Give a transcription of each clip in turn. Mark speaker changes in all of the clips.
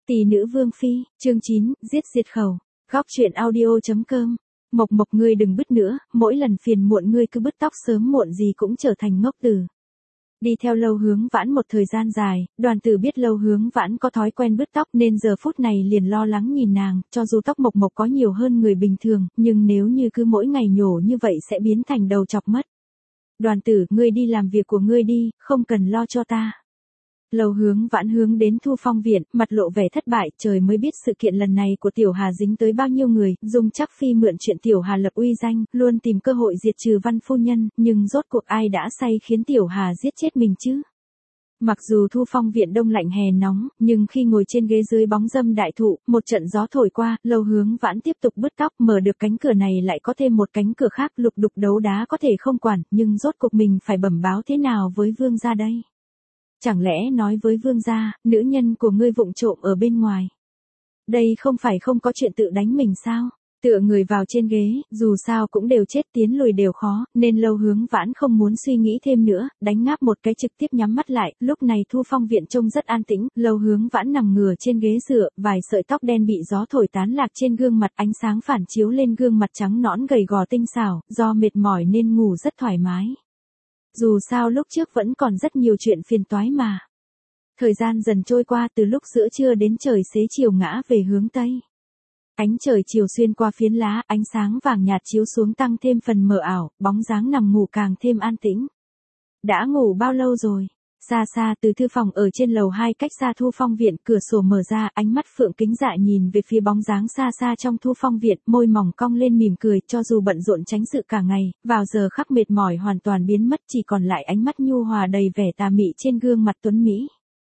Speaker 1: Tỷ nữ Vương Phi, chương 9, giết diệt khẩu. Góc truyện audio.com. Mộc Mộc ngươi đừng bứt nữa, mỗi lần phiền muộn ngươi cứ bứt tóc sớm muộn gì cũng trở thành ngốc tử. Đi theo Lâu Hướng Vãn một thời gian dài, Đoàn Tử biết Lâu Hướng Vãn có thói quen bứt tóc nên giờ phút này liền lo lắng nhìn nàng, cho dù tóc Mộc Mộc có nhiều hơn người bình thường, nhưng nếu như cứ mỗi ngày nhổ như vậy sẽ biến thành đầu chọc mất. Đoàn Tử, ngươi đi làm việc của ngươi đi, không cần lo cho ta. Lâu Hướng Vãn hướng đến Thu Phong viện, mặt lộ vẻ thất bại, trời mới biết sự kiện lần này của Tiểu Hà dính tới bao nhiêu người, Dung Trác Phi mượn chuyện Tiểu Hà lập uy danh, luôn tìm cơ hội diệt trừ Văn phu nhân, nhưng rốt cuộc ai đã say khiến Tiểu Hà giết chết mình chứ? Mặc dù Thu Phong viện đông lạnh hè nóng, nhưng khi ngồi trên ghế dưới bóng râm đại thụ, một trận gió thổi qua, Lâu Hướng Vãn tiếp tục bứt tóc, mở được cánh cửa này lại có thêm một cánh cửa khác, lục đục đấu đá có thể không quản, nhưng rốt cuộc mình phải bẩm báo thế nào với vương gia đây? Chẳng lẽ nói với vương gia, nữ nhân của ngươi vụng trộm ở bên ngoài? Đây không phải không có chuyện tự đánh mình sao? Tựa người vào trên ghế, dù sao cũng đều chết tiến lùi đều khó, nên Lâu Hướng Vãn không muốn suy nghĩ thêm nữa, đánh ngáp một cái trực tiếp nhắm mắt lại, lúc này Thu Phong viện trông rất an tĩnh, Lâu Hướng Vãn nằm ngửa trên ghế dựa, vài sợi tóc đen bị gió thổi tán lạc trên gương mặt, ánh sáng phản chiếu lên gương mặt trắng nõn gầy gò tinh xảo, do mệt mỏi nên ngủ rất thoải mái. Dù sao lúc trước vẫn còn rất nhiều chuyện phiền toái mà. Thời gian dần trôi qua từ lúc giữa trưa đến trời xế chiều ngã về hướng Tây. Ánh trời chiều xuyên qua phiến lá, ánh sáng vàng nhạt chiếu xuống tăng thêm phần mờ ảo, bóng dáng nằm ngủ càng thêm an tĩnh. Đã ngủ bao lâu rồi? Xa xa từ thư phòng ở trên lầu 2 cách xa Thu Phong viện, cửa sổ mở ra, ánh mắt Phượng Kính Dạ nhìn về phía bóng dáng xa xa trong Thu Phong viện, môi mỏng cong lên mỉm cười, cho dù bận rộn tránh sự cả ngày, vào giờ khắc mệt mỏi hoàn toàn biến mất, chỉ còn lại ánh mắt nhu hòa đầy vẻ tà mị trên gương mặt tuấn mỹ.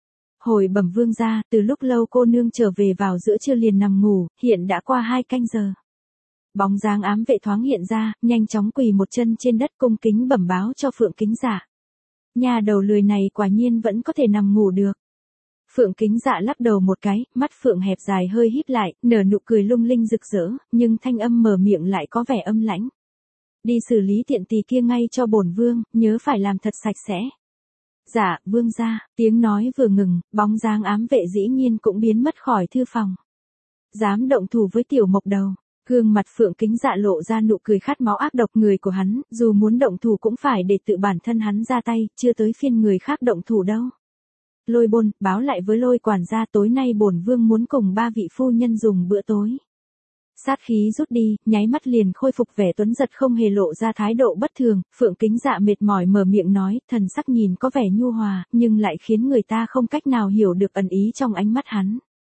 Speaker 1: Hồi bẩm vương gia, từ lúc Lâu cô nương trở về vào giữa trưa liền nằm ngủ, hiện đã qua 2 canh giờ. Bóng dáng ám vệ thoáng hiện ra, nhanh chóng quỳ một chân trên đất cung kính bẩm báo cho Phượng Kính Dạ. Nhà đầu lười này quả nhiên vẫn có thể nằm ngủ được. Phượng Kính Dạ lắc đầu một cái, mắt Phượng hẹp dài hơi híp lại, nở nụ cười lung linh rực rỡ, nhưng thanh âm mở miệng lại có vẻ âm lãnh. Đi xử lý tiện tỳ kia ngay cho bổn vương, nhớ phải làm thật sạch sẽ. Dạ, vương gia, tiếng nói vừa ngừng, bóng dáng ám vệ dĩ nhiên cũng biến mất khỏi thư phòng. Dám động thủ với tiểu Mộc đầu. Gương mặt Phượng Kính Dạ lộ ra nụ cười khát máu ác độc, người của hắn, dù muốn động thủ cũng phải để tự bản thân hắn ra tay, chưa tới phiên người khác động thủ đâu. Lôi Bôn, báo lại với Lôi quản gia tối nay bổn vương muốn cùng 3 vị phu nhân dùng bữa tối. Sát khí rút đi, nháy mắt liền khôi phục vẻ tuấn giật không hề lộ ra thái độ bất thường, Phượng Kính Dạ mệt mỏi mở miệng nói, thần sắc nhìn có vẻ nhu hòa, nhưng lại khiến người ta không cách nào hiểu được ẩn ý trong ánh mắt hắn.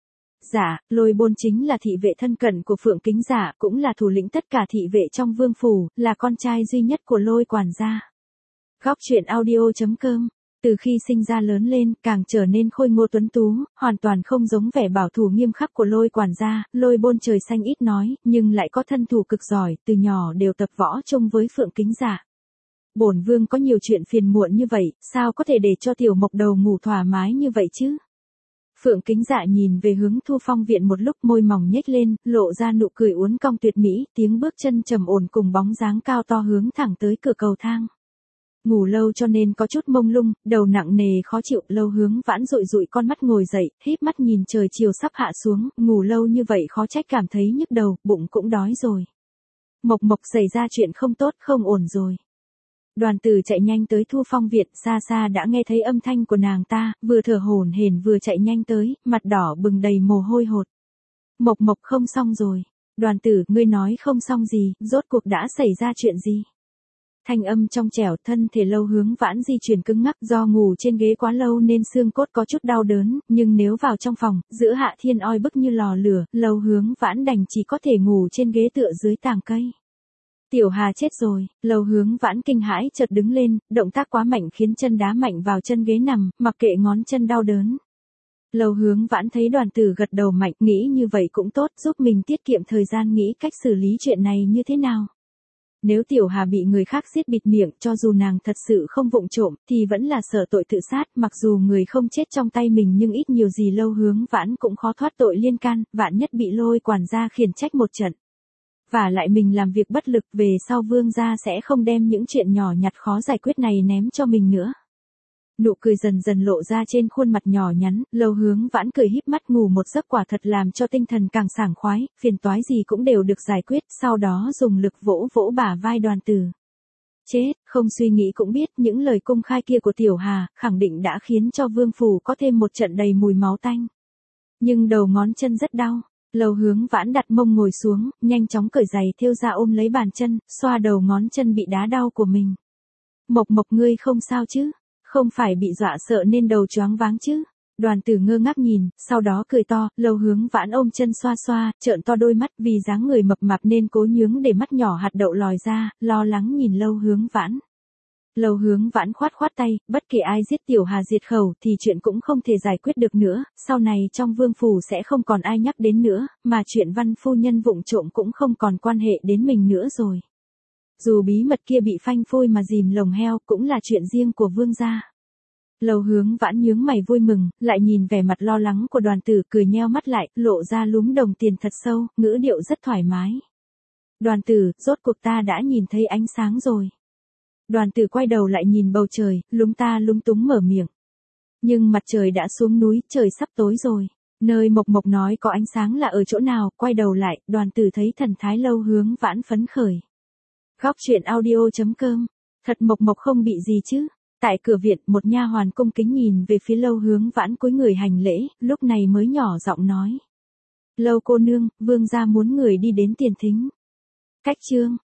Speaker 1: Dạ, Lôi Bôn chính là thị vệ thân cận của Phượng Kính Dạ, cũng là thủ lĩnh tất cả thị vệ trong vương phủ, là con trai duy nhất của Lôi quản gia. Góc truyện audio.com. Từ khi sinh ra lớn lên, càng trở nên khôi ngô tuấn tú, hoàn toàn không giống vẻ bảo thủ nghiêm khắc của Lôi quản gia, Lôi Bôn trời xanh ít nói, nhưng lại có thân thủ cực giỏi, từ nhỏ đều tập võ chung với Phượng Kính Dạ. Bổn vương có nhiều chuyện phiền muộn như vậy, sao có thể để cho tiểu Mộc đầu ngủ thoải mái như vậy chứ? Phượng Kính Dạ nhìn về hướng Thu Phong viện một lúc, môi mỏng nhếch lên, lộ ra nụ cười uốn cong tuyệt mỹ, tiếng bước chân trầm ổn cùng bóng dáng cao to hướng thẳng tới cửa cầu thang. Ngủ lâu cho nên có chút mông lung, đầu nặng nề khó chịu, Lâu Hướng Vãn dụi dụi con mắt ngồi dậy, híp mắt nhìn trời chiều sắp hạ xuống, ngủ lâu như vậy khó trách cảm thấy nhức đầu, bụng cũng đói rồi. Mộc Mộc xảy ra chuyện không tốt, không ổn rồi. Đoàn Tử chạy nhanh tới Thu Phong viện, xa xa đã nghe thấy âm thanh của nàng ta, vừa thở hổn hển vừa chạy nhanh tới, mặt đỏ bừng đầy mồ hôi hột. Mộc Mộc không xong rồi. Đoàn Tử, ngươi nói không xong gì, rốt cuộc đã xảy ra chuyện gì? Thanh âm trong trẻo, thân thể Lâu Hướng Vãn di chuyển cứng ngắc, do ngủ trên ghế quá lâu nên xương cốt có chút đau đớn, nhưng nếu vào trong phòng, giữa hạ thiên oi bức như lò lửa, Lâu Hướng Vãn đành chỉ có thể ngủ trên ghế tựa dưới tàng cây. Tiểu Hà chết rồi, Lâu Hướng Vãn kinh hãi chợt đứng lên, động tác quá mạnh khiến chân đá mạnh vào chân ghế nằm, mặc kệ ngón chân đau đớn. Lâu Hướng Vãn thấy Đoàn Tử gật đầu mạnh, nghĩ như vậy cũng tốt, giúp mình tiết kiệm thời gian nghĩ cách xử lý chuyện này như thế nào. Nếu Tiểu Hà bị người khác giết bịt miệng, cho dù nàng thật sự không vụng trộm, thì vẫn là sợ tội tự sát, mặc dù người không chết trong tay mình nhưng ít nhiều gì Lâu Hướng Vãn cũng khó thoát tội liên can, vạn nhất bị Lôi quản gia khiển trách một trận. Và lại mình làm việc bất lực, về sau vương gia sẽ không đem những chuyện nhỏ nhặt khó giải quyết này ném cho mình nữa. Nụ cười dần dần lộ ra trên khuôn mặt nhỏ nhắn, Lâu Hướng Vãn cười híp mắt ngủ một giấc quả thật làm cho tinh thần càng sảng khoái, phiền toái gì cũng đều được giải quyết, sau đó dùng lực vỗ vỗ bả vai Đoàn Tử. Chết, không suy nghĩ cũng biết những lời công khai kia của Tiểu Hà, khẳng định đã khiến cho Vương Phủ có thêm một trận đầy mùi máu tanh. Nhưng đầu ngón chân rất đau, Lâu Hướng Vãn đặt mông ngồi xuống, nhanh chóng cởi giày thêu ra ôm lấy bàn chân, xoa đầu ngón chân bị đá đau của mình. Mộc Mộc ngươi không sao chứ? Không phải bị dọa sợ nên đầu choáng váng chứ? Đoàn Tử ngơ ngác nhìn, sau đó cười to, Lâu Hướng Vãn ôm chân xoa xoa, trợn to đôi mắt vì dáng người mập mạp nên cố nhướng để mắt nhỏ hạt đậu lòi ra, lo lắng nhìn Lâu Hướng Vãn. Lâu Hướng Vãn khoát khoát tay, bất kể ai giết Tiểu Hà diệt khẩu thì chuyện cũng không thể giải quyết được nữa, sau này trong Vương Phủ sẽ không còn ai nhắc đến nữa, mà chuyện Văn phu nhân vụng trộm cũng không còn quan hệ đến mình nữa rồi. Dù bí mật kia bị phanh phui mà dìm lồng heo cũng là chuyện riêng của Vương gia. Lâu Hướng Vãn nhướng mày vui mừng, lại nhìn vẻ mặt lo lắng của Đoàn Tử cười nheo mắt lại, lộ ra lúm đồng tiền thật sâu, ngữ điệu rất thoải mái. Đoàn Tử, rốt cuộc ta đã nhìn thấy ánh sáng rồi. Đoàn Tử quay đầu lại nhìn bầu trời, lúng túng mở miệng. Nhưng mặt trời đã xuống núi, trời sắp tối rồi. Nơi Mộc Mộc nói có ánh sáng là ở chỗ nào, quay đầu lại, Đoàn Tử thấy thần thái Lâu Hướng Vãn phấn khởi. Góc truyện audio.com. Thật Mộc Mộc không bị gì chứ? Tại cửa viện, một nha hoàn cung kính nhìn về phía Lâu Hướng Vãn cúi người hành lễ, lúc này mới nhỏ giọng nói. Lâu cô nương, Vương gia muốn người đi đến tiền thính. Cách chương.